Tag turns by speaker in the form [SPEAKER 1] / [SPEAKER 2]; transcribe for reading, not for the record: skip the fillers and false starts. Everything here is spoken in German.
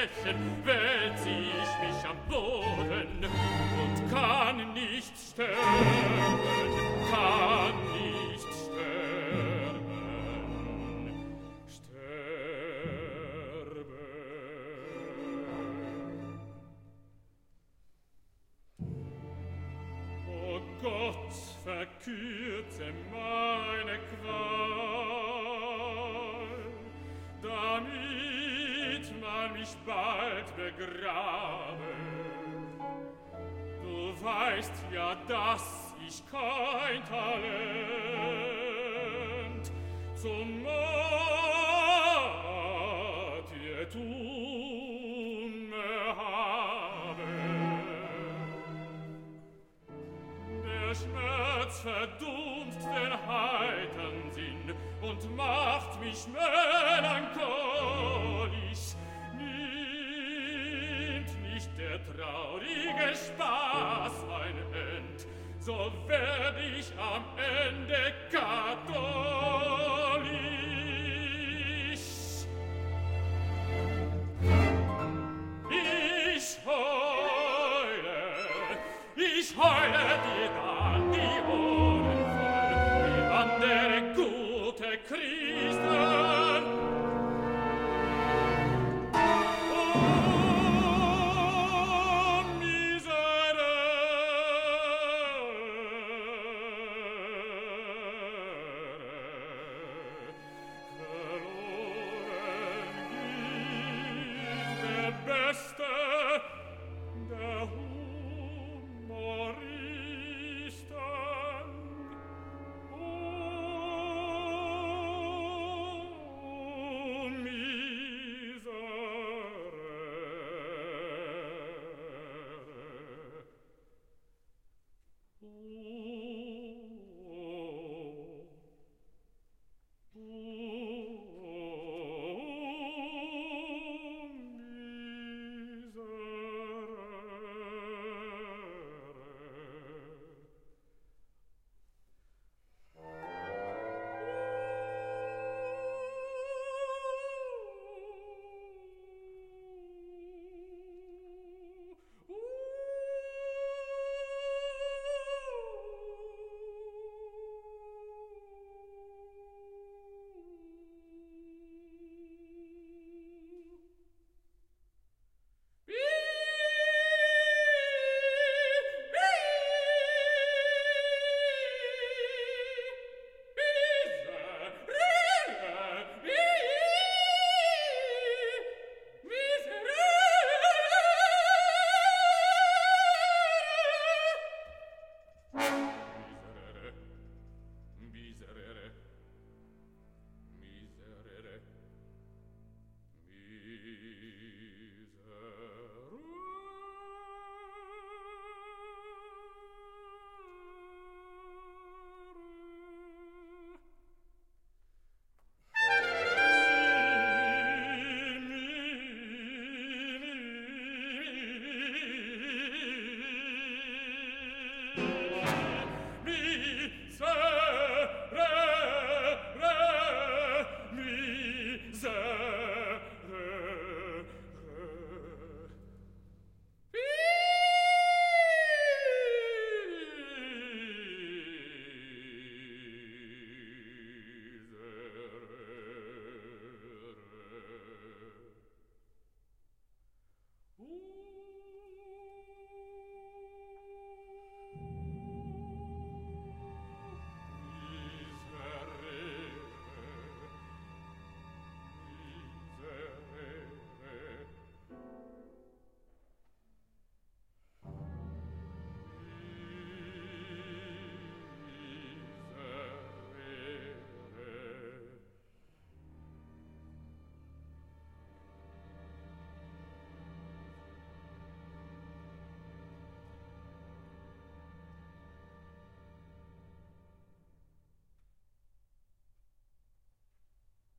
[SPEAKER 1] Verbrechen wälz ich mich am Boden und kann nicht sterben, kann nicht sterben, sterben. O Gott, verkürze meine Qual, damit man mich bald begrabe. Du weißt ja, dass ich kein Talent zum Martyrtum habe. Der Schmerz verdummt den heitern Sinn und macht mich melancholisch. Nimmt nicht der traurige Spaß ein End, so